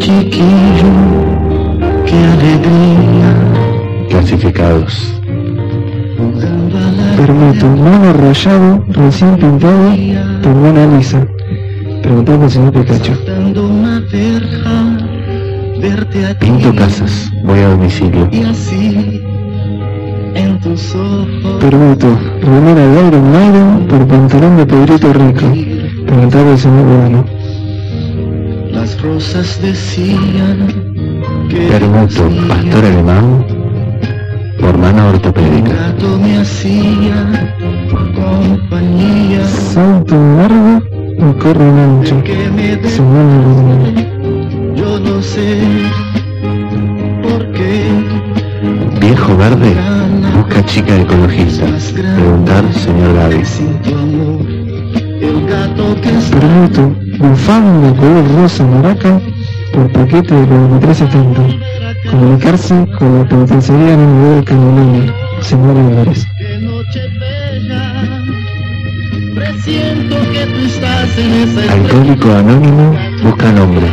chiquillo, qué alegría. Clasificados. Permito, mono rayado, recién pintado, por Mona Lisa. Preguntando al señor Pikachu. Pinto casas, voy a domicilio. Permito, remera de Iron Maiden por pantalón de Pedrito Rico. Preguntando al señor Verano. Las rosas decían que Permito, pastor alemán por mano ortopédica. me hacía compañía. Salto largo o corre ancho. Señor Verano. Yo no sé por qué. Viejo verde busca chica ecologista. Preguntar señor Gaby. Permito, bufanda color rosa maraca por paquete de 43.70. Comunicarse con la penitenciaría en el nivel del Canolini. Señor Álvarez. Alcohólico anónimo busca nombre.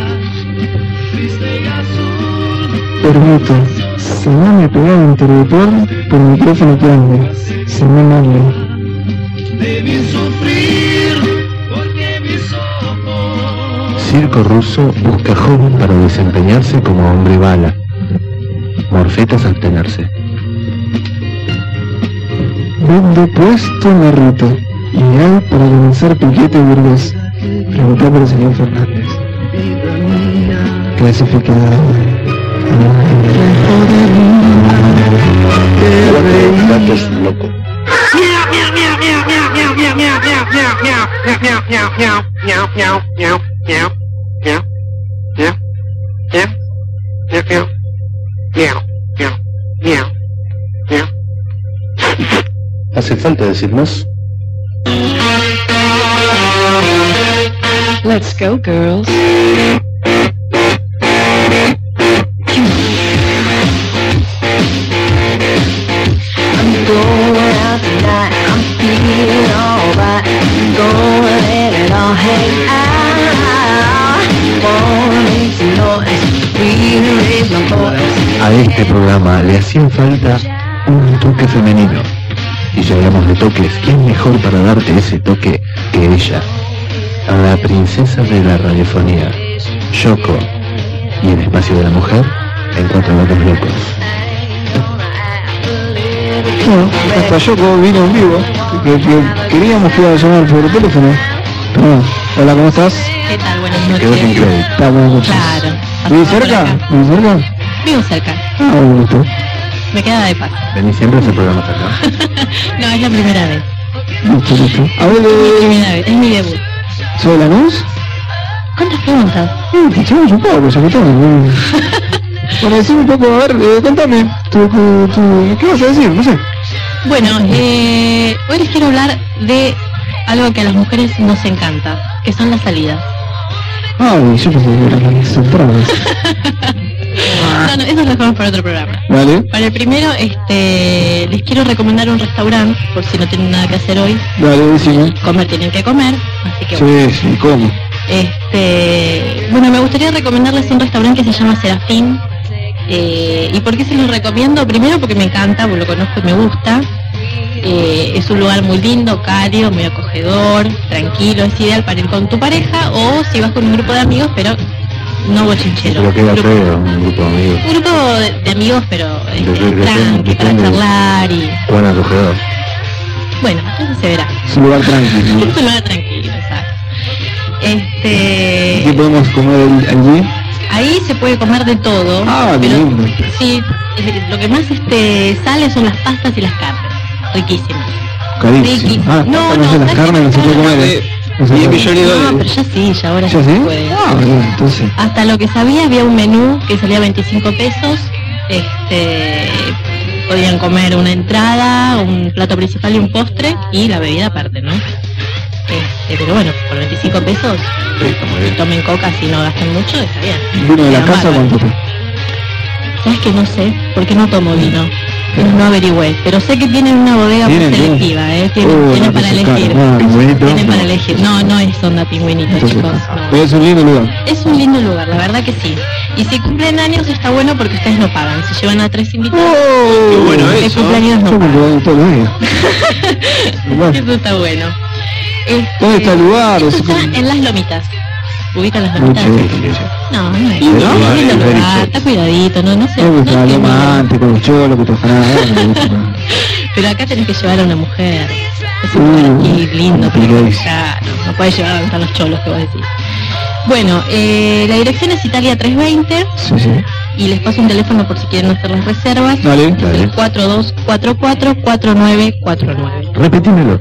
Permito, salame pegado intelectual por micrófono que ande. Señor Marley. Circo ruso busca joven para desempeñarse como hombre bala. Morfetas abstenerse. Vendo puesto en la ruta. Ideal para comenzar piquete burgués. Preguntar por el señor Fernández. Clasificado. Gatos loco. ¿Hace falta decir más? Let's go, girls. I'm going out tonight. I'm feeling alright. I'm gonna let it all hang out. Wanna make some noise. Really raise my voice. A este programa le hacía falta un toque femenino. Y si hablamos de toques, ¿quién mejor para darte ese toque que ella? A la princesa de la radiofonía, Yoko. Y el espacio de la mujer, en Cuatro Gatos Locos. Bueno, hasta Yoko vino en vivo. Que queríamos que iba a llamar por teléfono. Pero bueno, hola, ¿cómo estás? ¿Qué tal? Buenas Quedó sin noches. crédito. Está buenas noches. Claro. ¿Vivís pasamos por cerca? acá. ¿Vivís cerca? Vivo cerca. Ah, me gustó. Me queda de paso. Vení siempre a hacer programas acá. No, es la primera vez. Listo, listo. A ver, Es mi primera vez. Es mi debut. ¿soy la luz? ¿Cuántas preguntas? Te echamos un poco, ya que estamos. Bueno, decime un poco, a ver, contame. ¿Qué vas a decir? No sé. Bueno, hoy les quiero hablar de algo que a las mujeres nos encanta, que son las salidas. Ay, yo pensé que eran las entradas. No, eso lo dejamos para otro programa. Vale, Para el primero, les quiero recomendar un restaurante, por si no tienen nada que hacer hoy. dale, decime. Comer tienen que comer, así que bueno. Sí, sí, ¿cómo? Bueno, me gustaría recomendarles un restaurante que se llama Serafín. ¿Y por qué se los recomiendo? Primero porque me encanta, porque lo conozco y me gusta. Es un lugar muy lindo, cálido, muy acogedor, tranquilo, es ideal para ir con tu pareja o si vas con un grupo de amigos, pero no bochinchero. Pero queda feo, un grupo de amigos. Un grupo de amigos, pero Depende- tranqui, para depende. charlar y... Juan acogedor. Bueno, eso se verá. Es un lugar tranquilo. Es un lugar tranquilo, exacto. ¿Qué podemos comer allí? Ahí se puede comer de todo, Ah, pero lindo. sí, lo que más sale son las pastas y las carnes, riquísimas. Carísimo. Riquísimo. Ah, no sé, las carnes no se puede comer. No se puede. No, pero ya sí, ya ahora ¿Ya sí sí? se puede. Ah, bueno, entonces. Hasta lo que sabía había un menú que salía 25 pesos, podían comer una entrada, un plato principal y un postre y la bebida aparte, ¿no? Pero bueno, por 25 pesos, Sí, está muy bien. tomen coca si no gastan mucho, está bien. ¿Vino de la Queda casa bárbaro. cuánto está? ¿Sabes que no sé? Porque no tomo vino. No averigüé, pero sé que tienen una bodega muy ¿Tienen? selectiva, tienen No, para pues es elegir. caro. No, Pingüinito. Tienen para elegir. No, no es onda pingüinito, entonces, chicos. no. pero es un lindo lugar. Es un lindo lugar, la verdad que sí. Y si cumplen años está bueno porque ustedes no pagan. Si llevan a 3 invitados, Qué bueno de eso. cumpleaños Yo no me pagan. lo doy todos los días. Eso está bueno. ¿Dónde está el lugar? Esto Es está como- en Las Lomitas. ¿Ubican Las Muy Lomitas? chévere. No, no es. Lindo No, lugar, lindo es lugar, very está cuidadito, no sé. Me gusta no el es que amante, con los cholos, que tocan nada. Pero acá tenés que llevar a una mujer. Es un lugar aquí lindo, pero Pirois. claro, no podés llevar a donde están los cholos que vos decís. Bueno, la dirección es Italia 320 Sí, sí. y les paso un teléfono por si quieren hacer las reservas. Dale. Es el 4244-4949. Repetímelo.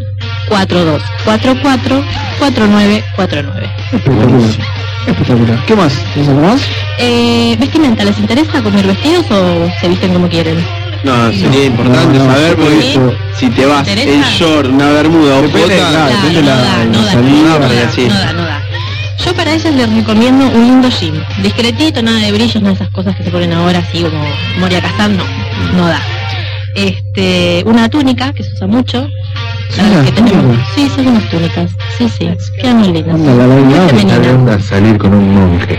4244-4949. Espectacular. Espectacular. ¿Qué más? ¿Tienes algo más? Vestimenta, ¿les interesa comer vestidos o se visten como quieren? No, sería importante no, saber porque ¿sí? si te vas ¿Te en interesa? short, una bermuda o Depende, jota, claro. depende no la- da, la no da, salida, no da, sí. no da, no da. Yo para ellas les recomiendo un lindo jean, discretito, nada de brillos, nada de esas cosas que se ponen ahora así como Moria Kazan, no da. Una túnica que se usa mucho. Para ¿Una las que tenemos. túnica? Sí, son unas túnicas. Sí, quedan muy lindas. Anda, la Muy bailaba, femeninas. Esta onda salir con un monje.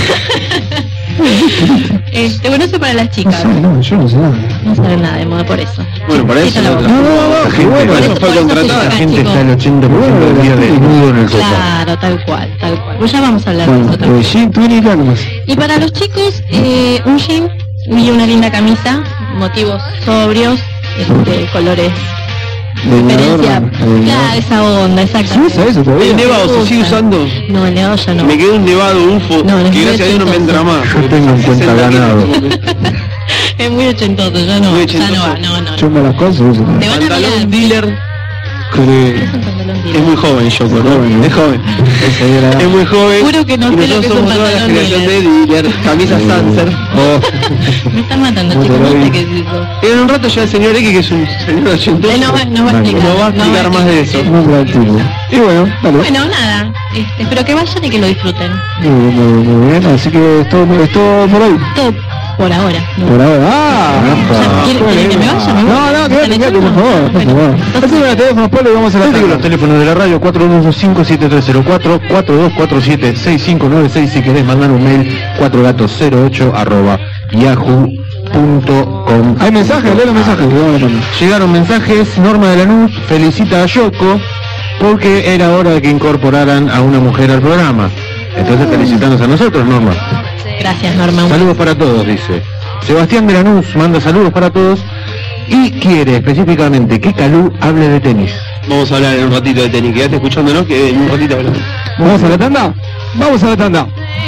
Bueno, eso para las No chicas. sé, no, yo no sé nada. No saben nada de moda por eso. Bueno, para eso Esta la no- boca. No, La gente, bueno, por eso fue por eso contratada. se la llama, gente chicos. está el 80% del día desnudo en el sofá. Claro, tal cual. Pues ya vamos a hablar de eso Bueno, también. jean, túnica, ¿qué más? Y para los chicos, un jean y una linda camisa, motivos sobrios, colores, preferencia, claro, esa onda, ¿Se exactamente. usa eso todavía? El nevado se sigue usando. No, el nevado ya no. Me quedó un nevado UFO No, es que muy gracias a Dios no me entra más. Yo tengo en cuenta ganado. Es muy ochentoso, ya no, Muy ya no ochentoso. va, no. Yo me las cosas y uso. Te van a mirar. Pantalón dealer Que- Es un pantalón es dealer. muy joven, yo Joven, ¿no? es joven. Esa era- Es muy joven. Juro que no y sé lo que nosotros es un somos toda la pantalón generación de dealer. dealer, camisa Sanser. Me están matando, No te chicos, lo no vi. sé qué es eso. En un rato ya el señor X, que es un señor ochentoso, No va a explicar. no va a explicar más de eso. No práctico. Y bueno, dale. Bueno, nada, espero que vayan y que lo disfruten. Muy bien, así que esto por hoy. Todo por ahora. ¿no? Por ahora. ¡Ah! Ya, ¿quieren que me vaya? ¿Me voy? No, no, quédate, ¿Están quédate, por echando? favor, por Bueno, favor. entonces- Haceme los teléfonos, Pablo, y vamos a la Digo tanda. los teléfonos de la radio 412-57304, 4247-6596 si querés mandar un mail 4gatos08@yahoo.com. Hay mensajes, lee los mensajes. que vamos a mandar. Llegaron mensajes. Norma de Lanús felicita a Yoko porque era hora de que incorporaran a una mujer al programa. Entonces felicitarnos a nosotros, Norma. Gracias, Norma. Saludos para todos, dice. Sebastián de Lanús manda saludos para todos y quiere específicamente que Calú hable de tenis. Vamos a hablar en un ratito de tenis, quédate escuchándonos que en un ratito hablamos. ¿Vamos a la tanda? Vamos a la tanda.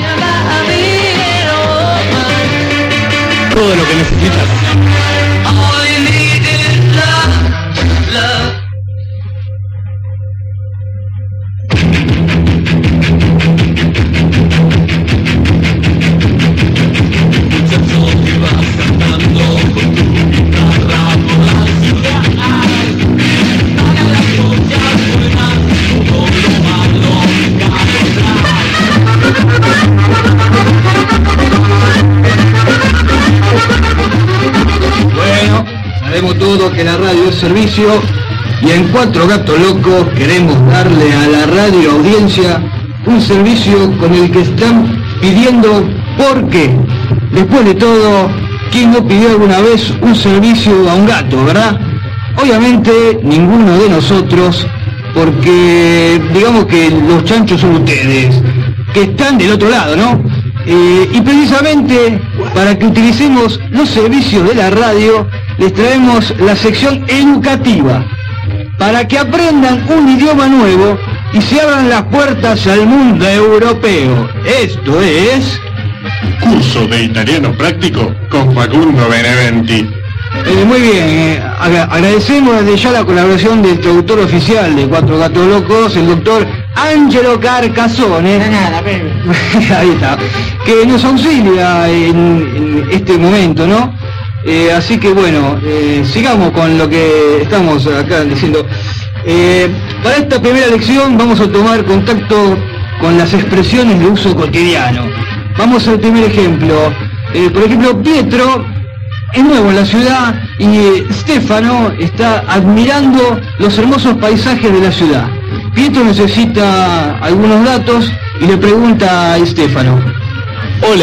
Todo lo que necesitas. Bueno, sabemos todos que la radio es servicio y en Cuatro Gatos Locos queremos darle a la radio audiencia un servicio con el que están pidiendo porque, después de todo, ¿quién no pidió alguna vez un servicio a un gato, verdad? Obviamente ninguno de nosotros, porque digamos que los chanchos son ustedes, que están del otro lado, ¿no? Y precisamente para que utilicemos los servicios de la radio, les traemos la sección educativa, para que aprendan un idioma nuevo y se abran las puertas al mundo europeo. Esto es... Curso de italiano práctico con Facundo Beneventi. Muy bien, agradecemos desde ya la colaboración del traductor oficial de Cuatro Gatos Locos, el doctor Angelo Carcassone. Ahí está, que nos auxilia en este momento, ¿no? Así que bueno, sigamos con lo que estamos acá diciendo. Para esta primera lección vamos a tomar contacto con las expresiones de uso cotidiano. Vamos al primer ejemplo. Por ejemplo, Pietro es nuevo en la ciudad y Stefano está admirando los hermosos paisajes de la ciudad. Pietro necesita algunos datos y le pregunta a Stefano. Hola,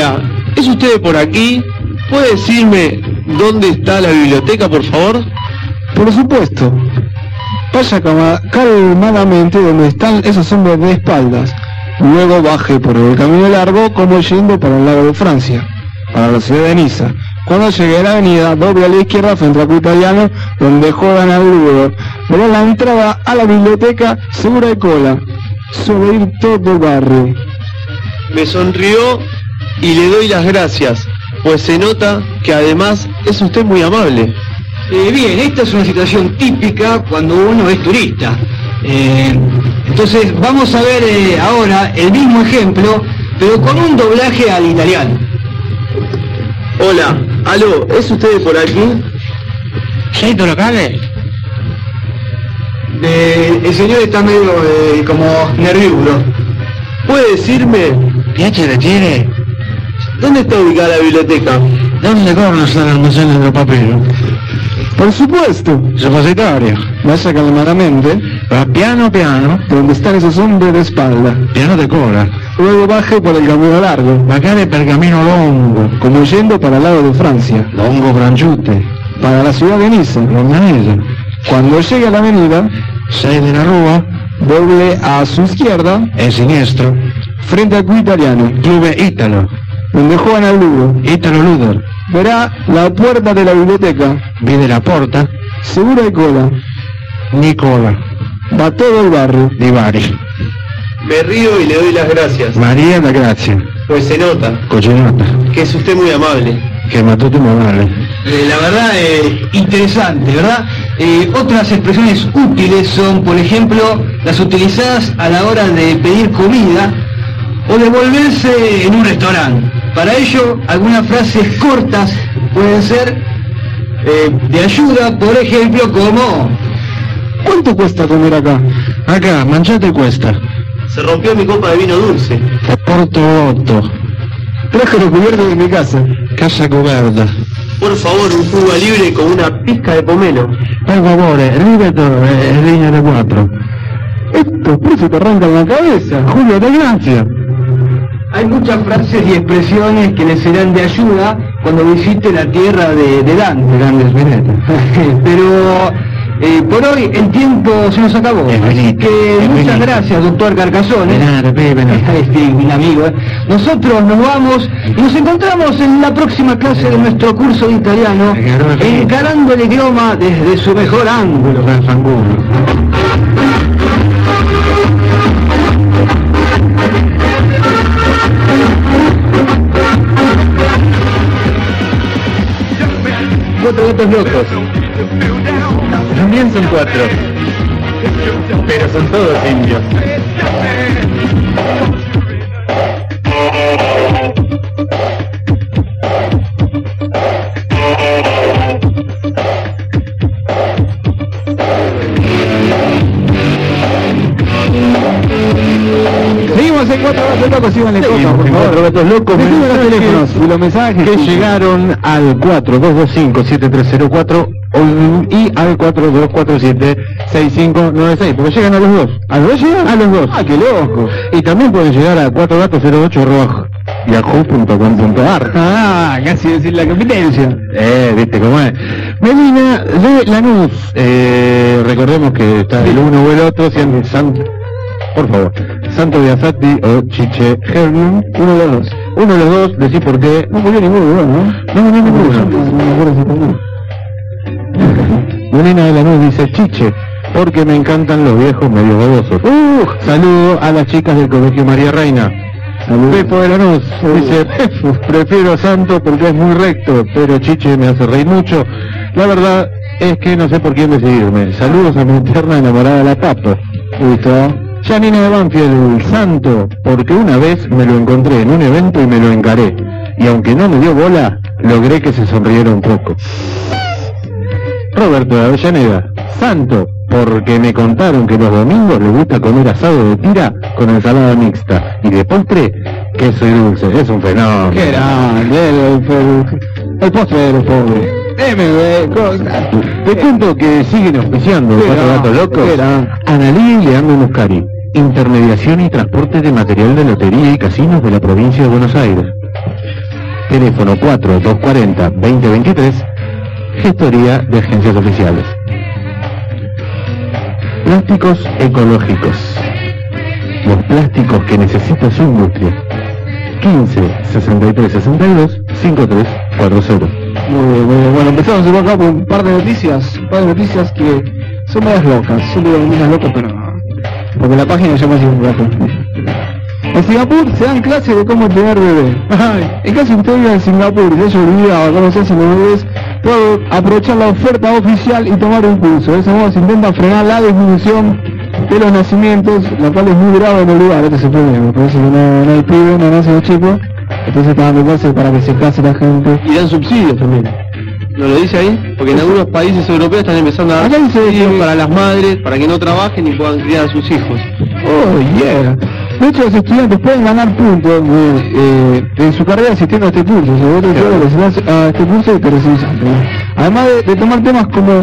¿Es usted de por aquí? ¿Puede decirme dónde está la biblioteca, por favor? Por supuesto. Vaya calmadamente donde están esos hombres de espaldas. Luego baje por el camino largo como yendo para el lago de Francia, para la ciudad de Niza. Cuando llegue a la avenida, doble a la izquierda frente al Club Italiano, donde juegan al ludo. Verá la entrada a la biblioteca segura de cola. Suele ir todo el barrio. Me sonrió y le doy las gracias, pues se nota que además es usted muy amable. Bien, esta es una situación típica cuando uno es turista. Entonces vamos a ver ahora el mismo ejemplo, pero con un doblaje al italiano. Hola, aló, ¿es usted de por aquí? ¿Centro locales? El señor está medio como nervioso. ¿Puede decirme ¿Piacere tiene? dónde está ubicada la biblioteca? ¿Dónde corre sta l'almacén del papel? Por supuesto. Suppositorio. Vaya calmadamente Va piano piano, donde están esos hombres de espalda. piano de cola. Luego baje por el camino largo, Magari per camino longo, como yendo para el lado de Francia, longo frangiute, para la ciudad de Niza. longanese. Cuando llegue a la avenida, 6 della Rua doble a su izquierda, e sinistro, frente al Club Italiano, Club Italo, donde juegan al ludo. Italo Luder. Verá la puerta de la biblioteca, Vide la porta, segura de cola. Nicola, Va todo el barrio. di Bari. Me río y le doy las gracias, Maria da Grazia, pues se nota cocinata, que es usted muy amable. che ma tutti morale. La verdad, interesante, ¿verdad? Otras expresiones útiles son, por ejemplo, las utilizadas a la hora de pedir comida o de volverse en un restaurante. Para ello, algunas frases cortas pueden ser de ayuda, por ejemplo, como... ¿Cuánto cuesta comer acá? Acá, mangiate questa, Se rompió mi copa de vino dulce. te porto 8, Traje los cubiertos de mi casa. casa coperta. Por favor, un fuga libre con una pizca de pomelo. Per favore, ripeto, línea de 4. Estos precios te arrancan la cabeza. Julio, de gracia. Hay muchas frases y expresiones que les serán de ayuda cuando visite la tierra de Dante. Grande Spinetta. Pero por hoy el tiempo se nos acabó. Es Así bonito, que es muchas bonito. gracias, doctor Carcassonne. Nada, Pepe, no. Mi amigo. Nosotros nos vamos y nos encontramos en la próxima clase de nuestro curso de italiano, encarando el idioma desde su mejor ángulo. Cuatro gatos locos. También son 4. Pero son todos indios. Seguimos en Cuatro Gatos Locos, síganle copas, por favor. Cuatro gatos locos. Reciben los teléfonos y los mensajes Que llegaron al 4225-7304 y al 4247-6596, porque llegan a los dos. ¿A los dos llegan? A los dos. Ah, qué loco. Y también pueden llegar a 4gatos08@yahoo.com.ar. Ah, casi decir la competencia. Viste cómo es. Melina de Lanús. Recordemos que está el uno o el otro, sean por favor, Santo Biafatti o Chiche Herlum, uno de los dos. Uno de los dos, decís por qué. No murió ninguno, ¿no? No, ninguno. Melina de Lanús dice Chiche, porque me encantan los viejos medio babosos. Saludo a las chicas del Colegio María Reina. Pepo de Lanús dice, prefiero Santo porque es muy recto, pero Chiche me hace reír mucho. La verdad es que no sé por quién decidirme. Saludos a mi eterna enamorada la Papo. ¿Listo? Janina de Banfield, Santo, porque una vez me lo encontré en un evento y me lo encaré. Y aunque no me dio bola, logré que se sonriera un poco. Roberto de Avellaneda, Santo, porque me contaron que los domingos le gusta comer asado de tira con ensalada mixta. Y de postre, queso y dulce. Es un fenómeno. Qué grande, el postre de los pobres. Cosa. Te cuento que siguen auspiciando Cuatro Gatos Locos. Analí y Leandro Muscari, intermediación y transporte de material de lotería y casinos de la provincia de Buenos Aires. teléfono 4240-2023, gestoría de agencias oficiales. Plásticos ecológicos, los plásticos que necesita su industria. 15 63 62 5340. Muy bien. Bueno, empezamos acá con un par de noticias que son medias locas. Yo digo medias locas, pero no, porque la página llama así un rato. En Singapur se dan clases de cómo tener bebé. En caso de usted viva en Singapur y se haya olvidado cómo se hacen los bebés, puede aprovechar la oferta oficial y tomar un curso. De ese modo se intenta frenar la disminución de los nacimientos, la cual es muy grave en el lugar. Este es el problema, por eso que no hay pibe, no nacen los chicos, entonces están dando clases para que se case la gente. Y dan subsidios también. ¿No lo dice ahí? Porque en algunos países europeos están empezando a dar Acá dice subsidios que- para las madres, para que no trabajen y puedan criar a sus hijos. Oh, yeah. De hecho, los estudiantes pueden ganar puntos en su carrera asistiendo a este curso. O sea, vos te recibís a este curso y te recibís antes, ¿no? Además de tomar temas como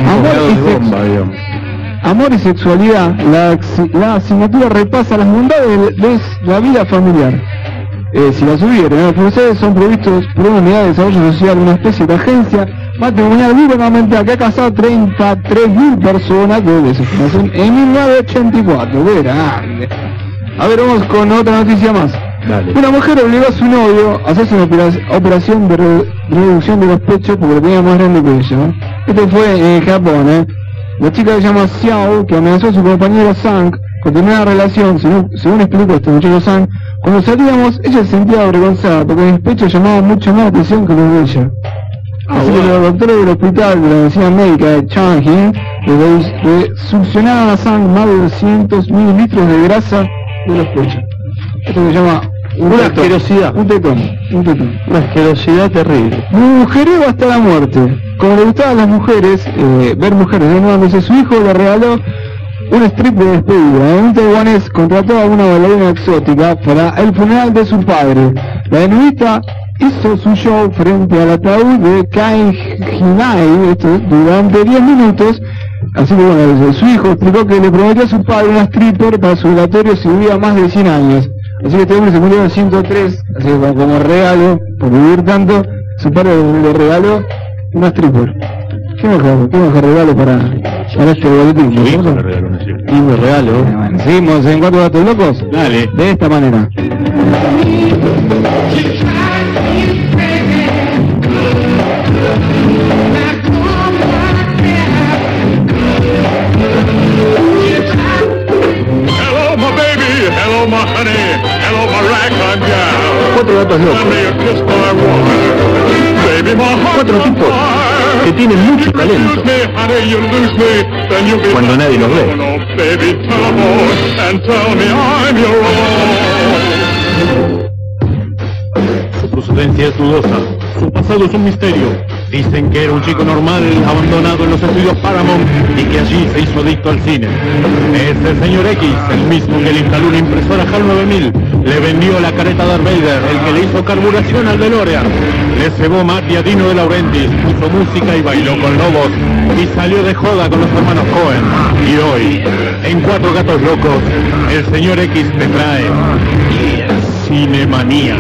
amor y sexualidad, la asignatura repasa las bondades de la vida familiar. Si las hubiera, los profesores son provistos por una unidad de desarrollo social, una especie de agencia matrimonial gubernamental que ha casado 33.000 personas desde su fundación en 1984. Grande. A ver, vamos con otra noticia más. Dale. Una mujer obligó a su novio a hacerse una operación de reducción de los pechos porque lo tenía más grande que ella, ¿no? Esto fue en Japón, La chica se llama Xiao, que amenazó a su compañero Sang con tener una relación, según explicó este muchacho Sang. Cuando salíamos, ella se sentía avergonzada porque mis pechos llamaban mucho más la atención que los de ella. Así que los doctores del hospital de la Universidad Médica de Changi le succionaron a Sang más de 200 mililitros de grasa de los pechos. Esto se llama Una asquerosidad. Un tetón. Una asquerosidad terrible. Mujerero hasta la muerte. Como le gustaba a las mujeres, ver mujeres desnudándose, su hijo le regaló un strip de despedida. Un taiwanés contrató a una bailarina exótica para el funeral de su padre. La denudista hizo su show frente al ataúd de Kai Hinai durante 10 minutos. Así que bueno, su hijo explicó que le prometió a su padre una stripper para su velatorio si vivía más de 100 años. Así que este hombre se murió en 103, así que como regalo, por vivir tanto, su padre le regaló una stripper. ¿Qué mejor regalo para este boletín? Su hijo le regaló una stripper. Y me regalo. Bueno, seguimos en Cuatro Gatos Locos. Dale. De esta manera. Hello, my baby. Hello, my honey. Hello, my ragtime gal. Cuatro gatos Let locos. me a kiss my woman. Baby, my heart's Cuatro on tipos fire. que tienen mucho You talento. lose me, honey, you lose me. Then you be Cuando my nadie los ve. own. Oh, baby, tell 'em all and tell me I'm your own. Su procedencia es dudosa, su pasado es un misterio. Dicen que era un chico normal, abandonado en los estudios Paramount y que allí se hizo adicto al cine. Es el señor X, el mismo que le instaló una impresora HAL 9000, le vendió la careta Darth Vader, el que le hizo carburación al DeLorean, le cebó mate a Dino de Laurentiis, puso música y bailó con lobos, y salió de joda con los hermanos Cohen. Y hoy, en Cuatro Gatos Locos, el señor X te trae Cinemanía.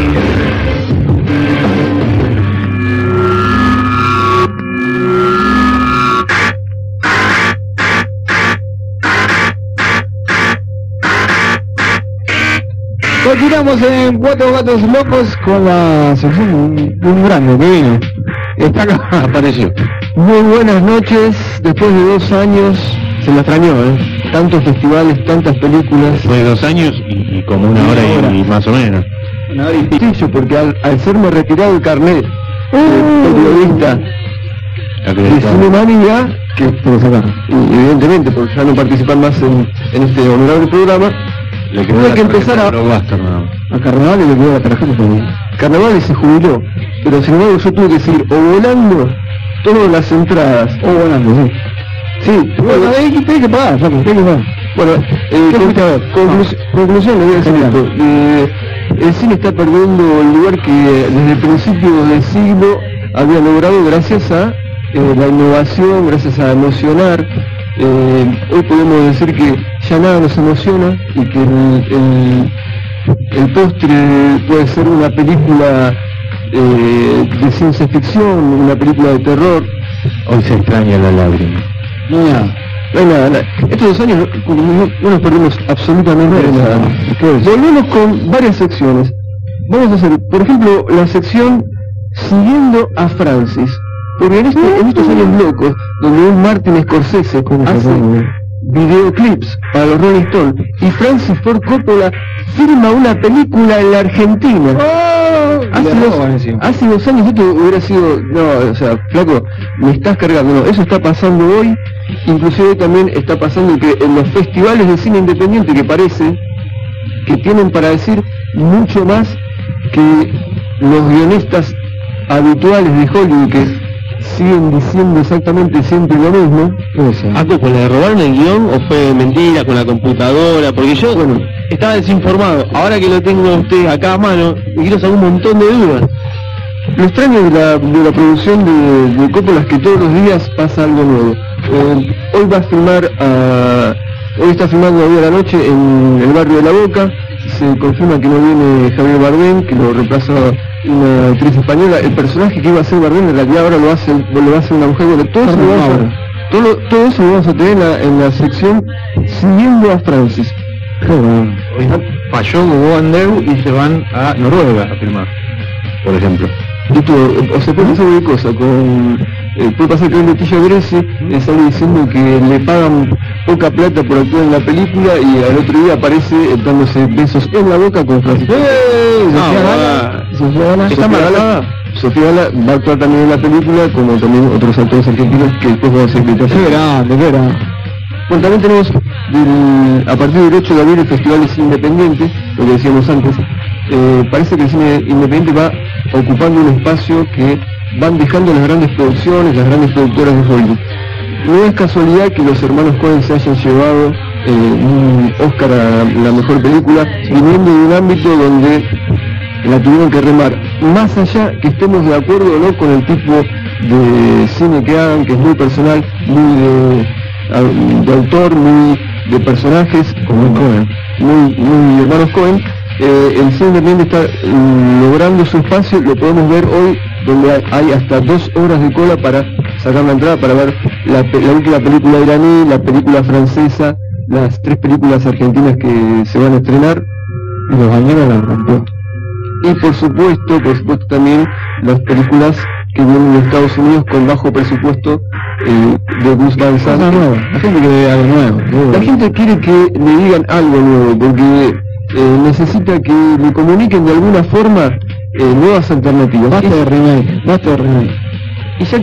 Continuamos en Cuatro Gatos Locos con la sección de un grande que vino. Está acá. Apareció. Muy buenas noches. Después de 2 años, se la extrañó, tantos festivales, tantas películas. Fue 2 años y como una hora y más o menos. Una hora y pico, porque al serme retirado el carnet de periodista de Cinemanía, que puedo sacar, y evidentemente por ya no participar más en este honorable programa, tuve que empezar a Carnaval y le quedó la tarjeta por Carnaval y se jubiló, pero sin embargo yo tuve que seguir o volando todas las entradas, o volando, sí. Sí, bueno, hay que pagar, Flaco, hay que pagar. Bueno, conclusión le voy a decir esto. El cine está perdiendo el lugar que desde el principio del siglo había logrado gracias a la innovación, gracias a emocionar. Hoy podemos decir que ya nada nos emociona y que el postre puede ser una película de ciencia ficción, una película de terror. Hoy se extraña la lágrima. No hay nada. Estos 2 años no nos perdimos absolutamente nada. Volvemos con varias secciones. Vamos a hacer, por ejemplo, la sección Siguiendo a Francis. Porque en estos años locos, donde un Martin Scorsese hace videoclips para los Rolling Stones y Francis Ford Coppola firma una película en la Argentina. Hace 2 años esto hubiera sido, no, o sea, flaco, me estás cargando. No, eso está pasando hoy. Inclusive también está pasando que en los festivales de cine independiente, que parece que tienen para decir mucho más que los guionistas habituales de Hollywood, que siguen diciendo exactamente siempre lo mismo. ¿A Coco le robaron el guión o fue mentira con la computadora? Porque yo estaba desinformado. Ahora que lo tengo a usted acá a mano, me quiero saber un montón de dudas. Lo extraño de la producción de Coppola es que todos los días pasa algo nuevo. Hoy va a filmar, hoy está filmando hoy a la noche en el barrio de La Boca. Se confirma que no viene Javier Bardem, que lo reemplaza una actriz española. El personaje que iba a ser Bardem en realidad ahora lo hace una mujer. Bueno, todo eso lo vamos a tener en la sección Siguiendo a Francis. Falló Hugo Andeu y se van a Noruega a filmar, por ejemplo. O sea, puede hacer cualquier cosa. Puede pasar que Leticia Greci sale diciendo que le pagan poca plata por actuar en la película y al otro día aparece dándose besos en la boca con Francis. Sofía Gala va a actuar también en la película, como también otros actores argentinos que después vamos a explicar. De veras. Bueno, también tenemos a partir del 8 de abril el Festival de Cine Independiente, lo que decíamos antes. Parece que el cine independiente va ocupando un espacio que van dejando las grandes producciones, las grandes productoras de Hollywood. No es casualidad que los hermanos Coen se hayan llevado un Oscar a la mejor película, viniendo de un ámbito donde la tuvieron que remar, más allá que estemos de acuerdo o no con el tipo de cine que hagan, que es muy personal, muy de autor, muy de personajes, como Coen, muy hermanos Coen. El cine independiente está logrando su espacio. Lo podemos ver hoy, donde hay hasta 2 horas de cola para sacar la entrada, para ver la última película iraní, la película francesa, las 3 películas argentinas que se van a estrenar. Y los bañeros la rompió. Y por supuesto también las películas que vienen de Estados Unidos con bajo presupuesto, de Gus Van Sant. La gente quiere algo nuevo. La gente quiere que le digan algo nuevo, porque necesita que le comuniquen de alguna forma nuevas alternativas. Basta de remake. Y ya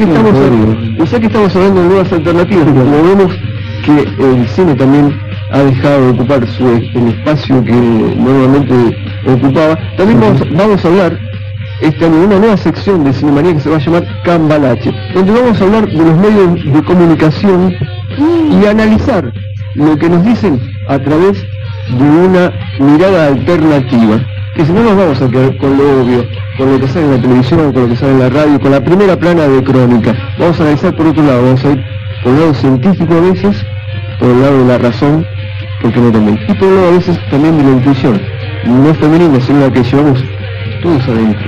que estamos hablando de nuevas alternativas, como vemos que el cine también ha dejado de ocupar el espacio que normalmente ocupaba, también vamos a hablar este año de una nueva sección de Cinemanía que se va a llamar Cambalache, donde vamos a hablar de los medios de comunicación y analizar lo que nos dicen a través de una mirada alternativa. Que si no nos vamos a quedar con lo obvio, con lo que sale en la televisión, con lo que sale en la radio, con la primera plana de crónica. Vamos a analizar por otro lado, vamos a ir por el lado científico a veces, por el lado de la razón, porque no también, y por el lado a veces también de la intuición, no femenina, sino la que llevamos todos adentro.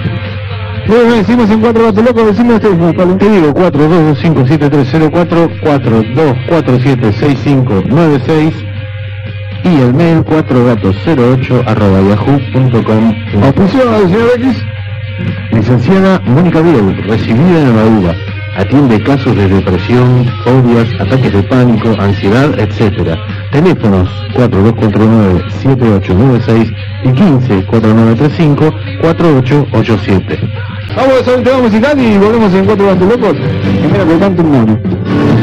Bueno, decimos en 4 Gatos Locos, decimos te digo 42257304, 42476596 y el mail 4gatos08@yahoo.com. Auspicio, señor X. Licenciada Mónica Biel, recibida en Abaúba, atiende casos de depresión, fobias, ataques de pánico, ansiedad, etc. Teléfonos 4249-7896 y 15-4935-4887. Vamos a hacer un tema musical y volvemos en 4 Gatos Locos. Primero que cante un mono.